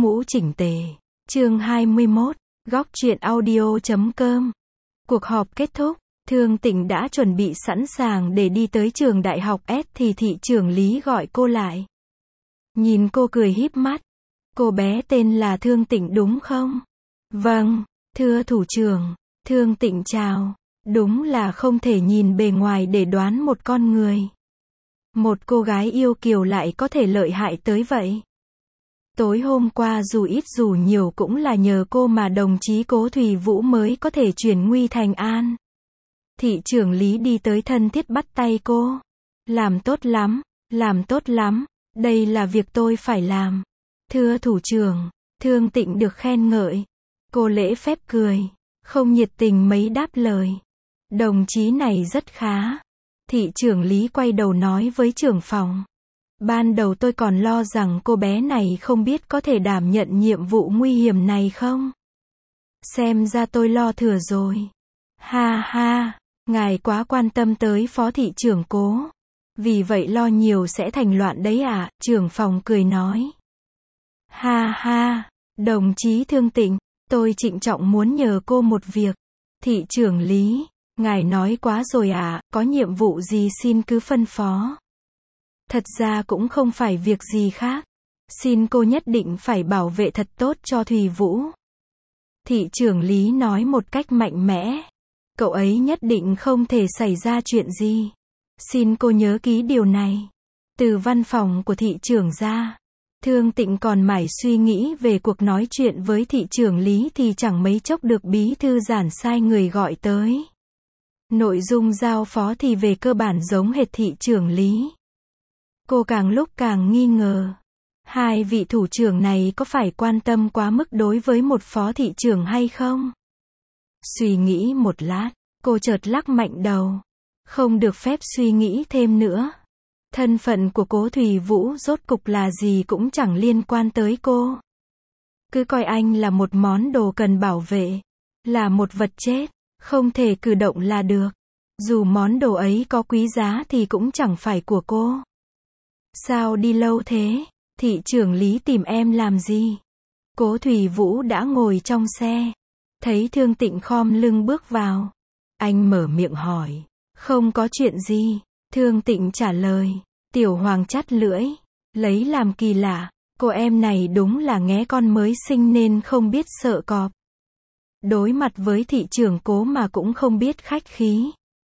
mũ chỉnh tề. Chương 21, góc truyện audio.com. Cuộc họp kết thúc, Thương Tịnh đã chuẩn bị sẵn sàng để đi tới trường đại học S thì thị trưởng Lý gọi cô lại. Nhìn cô cười híp mắt. Cô bé tên là Thương Tịnh đúng không? Vâng, thưa thủ trưởng. Thương Tịnh chào. Đúng là không thể nhìn bề ngoài để đoán một con người. Một cô gái yêu kiều lại có thể lợi hại tới vậy. Tối hôm qua dù ít dù nhiều cũng là nhờ cô mà đồng chí Cố Thủy Vũ mới có thể chuyển nguy thành an. Thị trưởng Lý đi tới thân thiết bắt tay cô. Làm tốt lắm, đây là việc tôi phải làm. Thưa thủ trưởng, Thương Tịnh được khen ngợi. Cô lễ phép cười, không nhiệt tình mấy đáp lời. Đồng chí này rất khá. Thị trưởng Lý quay đầu nói với trưởng phòng. Ban đầu tôi còn lo rằng cô bé này không biết có thể đảm nhận nhiệm vụ nguy hiểm này không. Xem ra tôi lo thừa rồi. Ha ha, ngài quá quan tâm tới phó thị trưởng Cố. Vì vậy lo nhiều sẽ thành loạn đấy à, trưởng phòng cười nói. Ha ha, đồng chí Thương Tịnh, tôi trịnh trọng muốn nhờ cô một việc. Thị trưởng Lý, ngài nói quá rồi à, có nhiệm vụ gì xin cứ phân phó. Thật ra cũng không phải việc gì khác. Xin cô nhất định phải bảo vệ thật tốt cho Thùy Vũ. Thị trưởng Lý nói một cách mạnh mẽ. Cậu ấy nhất định không thể xảy ra chuyện gì. Xin cô nhớ ký điều này. Từ văn phòng của thị trưởng ra, Thương Tịnh còn mải suy nghĩ về cuộc nói chuyện với thị trưởng Lý thì chẳng mấy chốc được bí thư Giản sai người gọi tới. Nội dung giao phó thì về cơ bản giống hệt thị trưởng Lý. Cô càng lúc càng nghi ngờ. Hai vị thủ trưởng này có phải quan tâm quá mức đối với một phó thị trưởng hay không? Suy nghĩ một lát, cô chợt lắc mạnh đầu. Không được phép suy nghĩ thêm nữa. Thân phận của Cố Thủy Vũ rốt cục là gì cũng chẳng liên quan tới cô. Cứ coi anh là một món đồ cần bảo vệ. Là một vật chết, không thể cử động là được. Dù món đồ ấy có quý giá thì cũng chẳng phải của cô. Sao đi lâu thế? Thị trưởng Lý tìm em làm gì? Cố Thủy Vũ đã ngồi trong xe. Thấy Thương Tịnh khom lưng bước vào. Anh mở miệng hỏi. Không có chuyện gì. Thương Tịnh trả lời. Tiểu Hoàng chắt lưỡi. Lấy làm kỳ lạ. Cô em này đúng là nghé con mới sinh nên không biết sợ cọp. Đối mặt với thị trưởng Cố mà cũng không biết khách khí.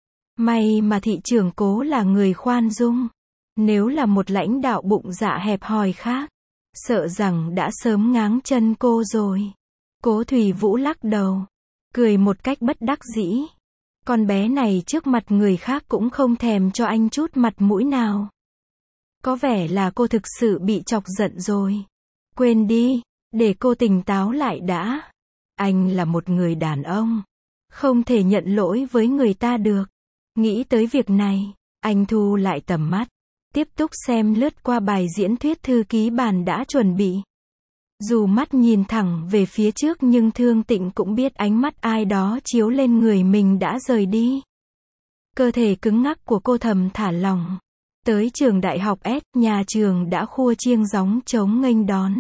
May mà thị trưởng Cố là người khoan dung. Nếu là một lãnh đạo bụng dạ hẹp hòi khác, sợ rằng đã sớm ngáng chân cô rồi. Cố Thủy Vũ lắc đầu, cười một cách bất đắc dĩ. Con bé này trước mặt người khác cũng không thèm cho anh chút mặt mũi nào. Có vẻ là cô thực sự bị chọc giận rồi. Quên đi, để cô tỉnh táo lại đã. Anh là một người đàn ông, không thể nhận lỗi với người ta được. Nghĩ tới việc này, anh thu lại tầm mắt. Tiếp tục xem lướt qua bài diễn thuyết thư ký bàn đã chuẩn bị. Dù mắt nhìn thẳng về phía trước nhưng Thương Tịnh cũng biết ánh mắt ai đó chiếu lên người mình đã rời đi. Cơ thể cứng ngắc của cô thầm thả lỏng. Tới trường đại học S, nhà trường đã khua chiêng gióng trống nghênh đón.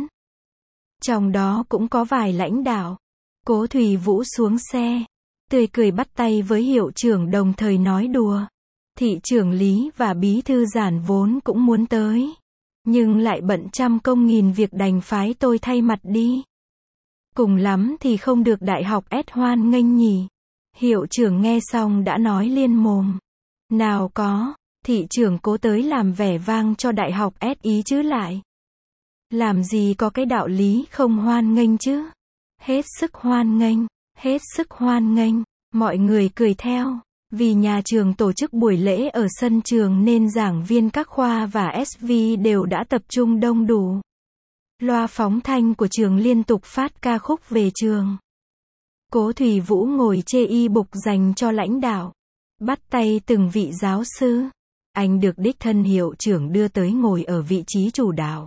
Trong đó cũng có vài lãnh đạo. Cố Thủy Vũ xuống xe, tươi cười bắt tay với hiệu trưởng đồng thời nói đùa. Thị trưởng Lý và bí thư Giản vốn cũng muốn tới. Nhưng lại bận trăm công nghìn việc đành phái tôi thay mặt đi. Cùng lắm thì không được đại học S hoan nghênh nhỉ. Hiệu trưởng nghe xong đã nói liên mồm. Nào có, thị trưởng Cố tới làm vẻ vang cho đại học S ý chứ lại. Làm gì có cái đạo lý không hoan nghênh chứ. Hết sức hoan nghênh, hết sức hoan nghênh. Mọi người cười theo. Vì nhà trường tổ chức buổi lễ ở sân trường nên giảng viên các khoa và SV đều đã tập trung đông đủ. Loa phóng thanh của trường liên tục phát ca khúc về trường. Cố Thủy Vũ ngồi chê y bục dành cho lãnh đạo. Bắt tay từng vị giáo sư. Anh được đích thân hiệu trưởng đưa tới ngồi ở vị trí chủ đạo.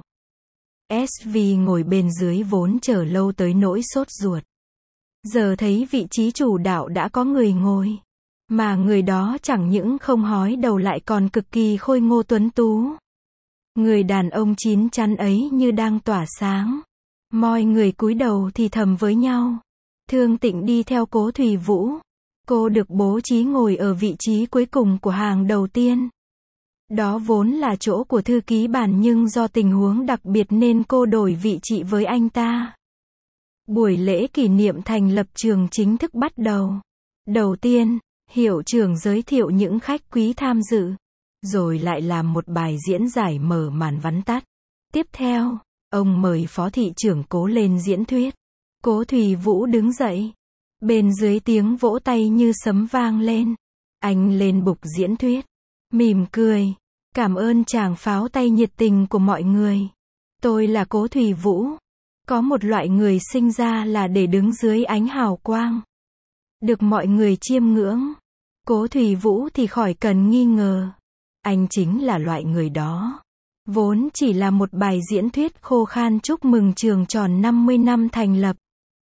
SV ngồi bên dưới vốn chờ lâu tới nỗi sốt ruột. Giờ thấy vị trí chủ đạo đã có người ngồi. Mà người đó chẳng những không hói đầu lại còn cực kỳ khôi ngô tuấn tú. Người đàn ông chín chắn ấy như đang tỏa sáng. Mọi người cúi đầu thì thầm với nhau. Thương Tịnh đi theo Cố Thủy Vũ. Cô được bố trí ngồi ở vị trí cuối cùng của hàng đầu tiên. Đó vốn là chỗ của thư ký bản nhưng do tình huống đặc biệt nên cô đổi vị trí với anh ta. Buổi lễ kỷ niệm thành lập trường chính thức bắt đầu. Đầu tiên, hiệu trưởng giới thiệu những khách quý tham dự, rồi lại làm một bài diễn giải mở màn vắn tắt. Tiếp theo, ông mời phó thị trưởng Cố lên diễn thuyết. Cố Thủy Vũ đứng dậy. Bên dưới tiếng vỗ tay như sấm vang lên. Anh lên bục diễn thuyết, mỉm cười, cảm ơn tràng pháo tay nhiệt tình của mọi người. Tôi là Cố Thủy Vũ. Có một loại người sinh ra là để đứng dưới ánh hào quang, được mọi người chiêm ngưỡng. Cố Thủy Vũ thì khỏi cần nghi ngờ. Anh chính là loại người đó. Vốn chỉ là một bài diễn thuyết khô khan chúc mừng trường tròn 50 năm thành lập.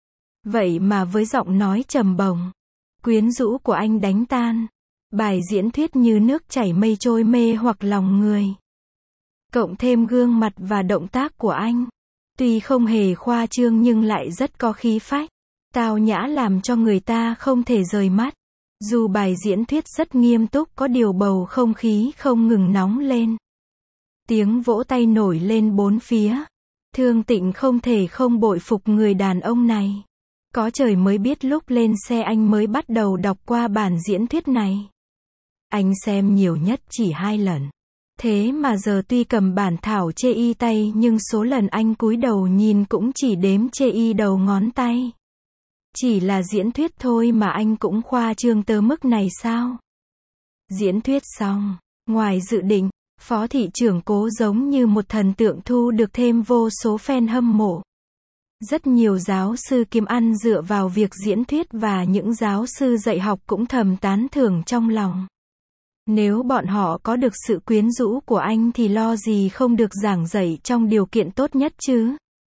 Vậy mà với giọng nói trầm bổng, quyến rũ của anh đánh tan bài diễn thuyết như nước chảy mây trôi mê hoặc lòng người. Cộng thêm gương mặt và động tác của anh, tuy không hề khoa trương nhưng lại rất có khí phách, tao nhã làm cho người ta không thể rời mắt. Dù bài diễn thuyết rất nghiêm túc có điều bầu không khí không ngừng nóng lên. Tiếng vỗ tay nổi lên bốn phía. Thương Tịnh không thể không bội phục người đàn ông này. Có trời mới biết lúc lên xe anh mới bắt đầu đọc qua bản diễn thuyết này. Anh xem nhiều nhất chỉ 2 lần. Thế mà giờ tuy cầm bản thảo chê y tay nhưng số lần anh cúi đầu nhìn cũng chỉ đếm chê y đầu ngón tay. Chỉ là diễn thuyết thôi mà anh cũng khoa trương tới mức này sao? Diễn thuyết xong, ngoài dự định, phó thị trưởng Cố giống như một thần tượng thu được thêm vô số fan hâm mộ. Rất nhiều giáo sư kiếm ăn dựa vào việc diễn thuyết và những giáo sư dạy học cũng thầm tán thưởng trong lòng. Nếu bọn họ có được sự quyến rũ của anh thì lo gì không được giảng dạy trong điều kiện tốt nhất chứ.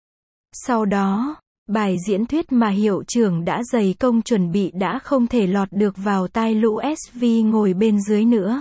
Sau đó, bài diễn thuyết mà hiệu trưởng đã dày công chuẩn bị đã không thể lọt được vào tai lũ SV ngồi bên dưới nữa.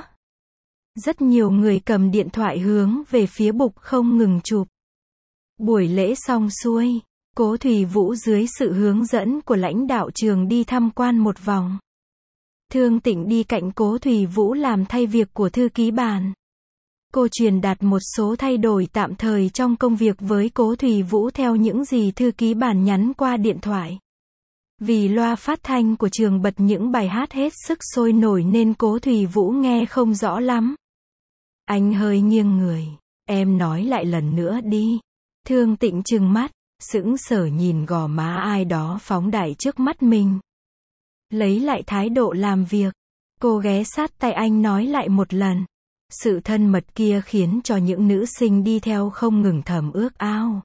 Rất nhiều người cầm điện thoại hướng về phía bục không ngừng chụp. Buổi lễ xong xuôi, Cố Thủy Vũ dưới sự hướng dẫn của lãnh đạo trường đi tham quan một vòng. Thương Tịnh đi cạnh Cố Thủy Vũ làm thay việc của thư ký bản. Cô truyền đạt một số thay đổi tạm thời trong công việc với Cố Thủy Vũ theo những gì thư ký bản nhắn qua điện thoại. Vì loa phát thanh của trường bật những bài hát hết sức sôi nổi nên Cố Thủy Vũ nghe không rõ lắm. Anh hơi nghiêng người. Em nói lại lần nữa đi. Thương Tịnh trừng mắt, sững sờ nhìn gò má ai đó phóng đại trước mắt mình. Lấy lại thái độ làm việc, cô ghé sát tai anh nói lại một lần. Sự thân mật kia khiến cho những nữ sinh đi theo không ngừng thầm ước ao.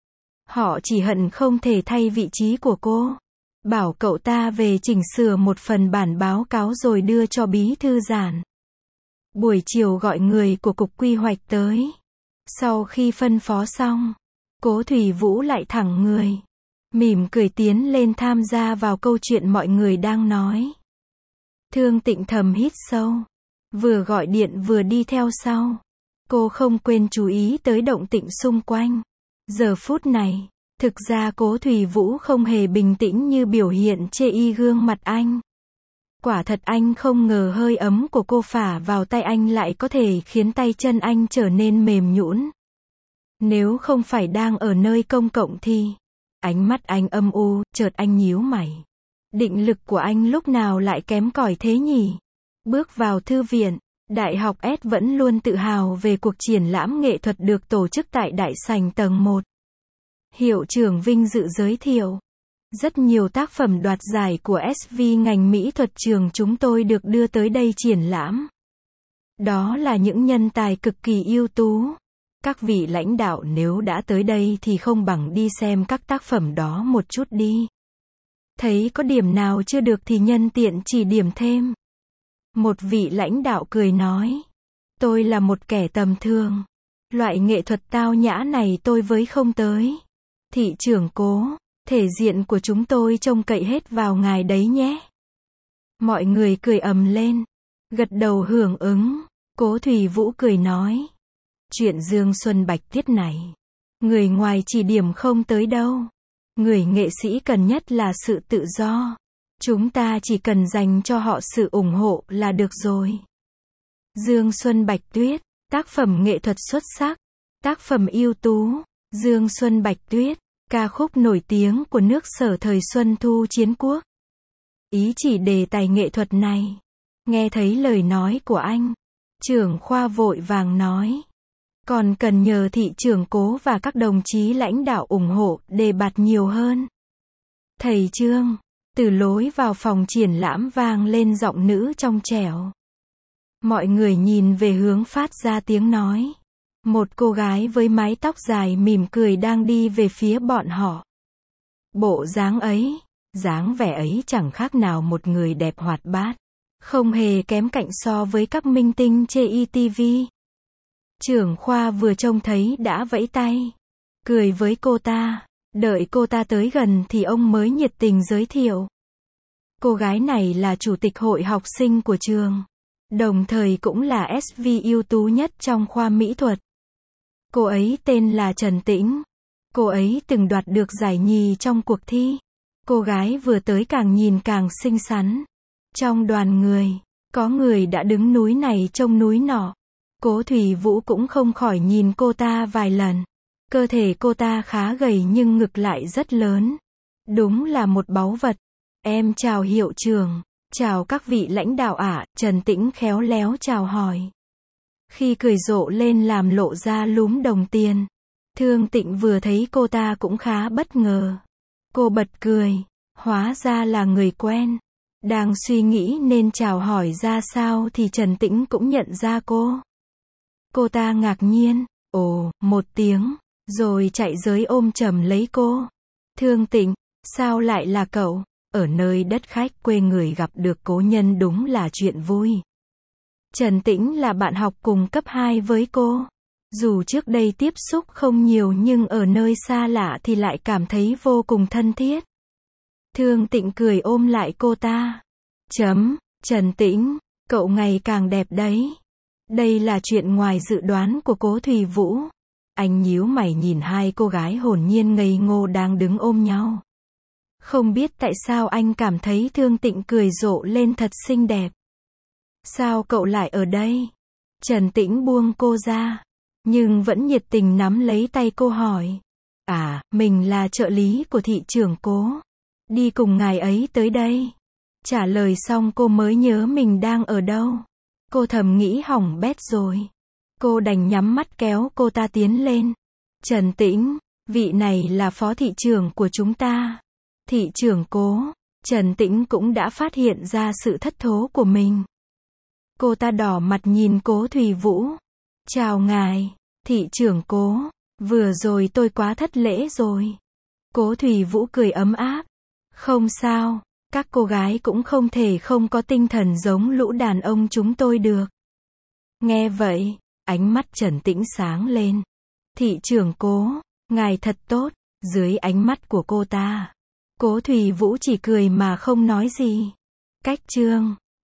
Họ chỉ hận không thể thay vị trí của cô. Bảo cậu ta về chỉnh sửa một phần bản báo cáo rồi đưa cho bí thư giản. Buổi chiều gọi người của cục quy hoạch tới. Sau khi phân phó xong, Cố Thủy Vũ lại thẳng người, mỉm cười tiến lên tham gia vào câu chuyện mọi người đang nói. Thương Tịnh thầm hít sâu, vừa gọi điện vừa đi theo sau. Cô không quên chú ý tới động tĩnh xung quanh. Giờ phút này, thực ra Cố Thủy Vũ không hề bình tĩnh như biểu hiện chê y gương mặt anh. Quả thật anh không ngờ hơi ấm của cô phả vào tay anh lại có thể khiến tay chân anh trở nên mềm nhũn. Nếu không phải đang ở nơi công cộng thì... Ánh mắt anh âm u, chợt anh nhíu mày. Định lực của anh lúc nào lại kém cỏi thế nhỉ? Bước vào thư viện, Đại học S vẫn luôn tự hào về cuộc triển lãm nghệ thuật được tổ chức tại đại sảnh tầng 1. Hiệu trưởng vinh dự giới thiệu. Rất nhiều tác phẩm đoạt giải của SV ngành mỹ thuật trường chúng tôi được đưa tới đây triển lãm. Đó là những nhân tài cực kỳ ưu tú. Các vị lãnh đạo nếu đã tới đây thì không bằng đi xem các tác phẩm đó một chút đi. Thấy có điểm nào chưa được thì nhân tiện chỉ điểm thêm. Một vị lãnh đạo cười nói. Tôi là một kẻ tầm thường. Loại nghệ thuật tao nhã này tôi với không tới. Thị trưởng Cố, thể diện của chúng tôi trông cậy hết vào ngài đấy nhé. Mọi người cười ầm lên. Gật đầu hưởng ứng. Cố Thủy Vũ cười nói. Chuyện Dương Xuân Bạch Tiết này, Người ngoài chỉ điểm không tới đâu. Người nghệ sĩ cần nhất là sự tự do. Chúng ta chỉ cần dành cho họ sự ủng hộ là được rồi. Dương Xuân Bạch Tuyết, tác phẩm nghệ thuật xuất sắc, tác phẩm ưu tú. Dương Xuân Bạch Tuyết, ca khúc nổi tiếng của nước Sở thời Xuân Thu Chiến Quốc. Ý chỉ đề tài nghệ thuật này. Nghe thấy lời nói của anh, trưởng khoa vội vàng nói. Còn cần nhờ thị trưởng Cố và các đồng chí lãnh đạo ủng hộ, đề bạt nhiều hơn. Thầy Trương, từ lối vào phòng triển lãm vang lên giọng nữ trong trẻo. Mọi người nhìn về hướng phát ra tiếng nói. Một cô gái với mái tóc dài mỉm cười đang đi về phía bọn họ. Bộ dáng ấy, dáng vẻ ấy chẳng khác nào một người đẹp hoạt bát. Không hề kém cạnh so với các minh tinh trên ETV. Trưởng khoa vừa trông thấy đã vẫy tay. Cười với cô ta. Đợi cô ta tới gần thì ông mới nhiệt tình giới thiệu. Cô gái này là chủ tịch hội học sinh của trường. Đồng thời cũng là SV ưu tú nhất trong khoa mỹ thuật. Cô ấy tên là Trần Tĩnh. Cô ấy từng đoạt được giải nhì trong cuộc thi. Cô gái vừa tới càng nhìn càng xinh xắn. Trong đoàn người, có người đã đứng núi này trông núi nọ. Cố Thủy Vũ cũng không khỏi nhìn cô ta vài lần. Cơ thể cô ta khá gầy nhưng ngực lại rất lớn. Đúng là một báu vật. Em chào hiệu trưởng. Chào các vị lãnh đạo ạ. Trần Tĩnh khéo léo chào hỏi. Khi cười rộ lên làm lộ ra lúm đồng tiền. Thương Tịnh vừa thấy cô ta cũng khá bất ngờ. Cô bật cười. Hóa ra là người quen. Đang suy nghĩ nên chào hỏi ra sao thì Trần Tĩnh cũng nhận ra cô. Cô ta ngạc nhiên. Ồ, một tiếng. Rồi chạy tới ôm chầm lấy cô. Thương Tịnh, sao lại là cậu? Ở nơi đất khách quê người gặp được cố nhân đúng là chuyện vui. Trần Tĩnh là bạn học cùng cấp 2 với cô. Dù trước đây tiếp xúc không nhiều nhưng ở nơi xa lạ thì lại cảm thấy vô cùng thân thiết. Thương Tịnh cười ôm lại cô ta. Trần Tĩnh, cậu ngày càng đẹp đấy. Đây là chuyện ngoài dự đoán của Cố Thủy Vũ. Anh nhíu mày nhìn hai cô gái hồn nhiên ngây ngô đang đứng ôm nhau. Không biết tại sao anh cảm thấy Thương Tịnh cười rộ lên thật xinh đẹp. Sao cậu lại ở đây? Trần Tĩnh buông cô ra, nhưng vẫn nhiệt tình nắm lấy tay cô hỏi. À, mình là trợ lý của thị trưởng Cố. Đi cùng ngài ấy tới đây. Trả lời xong cô mới nhớ mình đang ở đâu. Cô thầm nghĩ hỏng bét rồi. Cô đành nhắm mắt kéo cô ta tiến lên. Trần Tĩnh, vị này là phó thị trưởng của chúng ta. Thị trưởng Cố. Trần Tĩnh cũng đã phát hiện ra sự thất thố của mình. Cô ta đỏ mặt nhìn Cố Thủy Vũ. Chào ngài, thị trưởng Cố. Vừa rồi tôi quá thất lễ rồi. Cố Thủy Vũ cười ấm áp. Không sao, các cô gái cũng không thể không có tinh thần giống lũ đàn ông chúng tôi được. Nghe vậy, ánh mắt Trần Tĩnh sáng lên. Thị trưởng Cố, ngài thật tốt. Dưới ánh mắt của cô ta, Cố Thủy Vũ chỉ cười mà không nói gì. Cách chương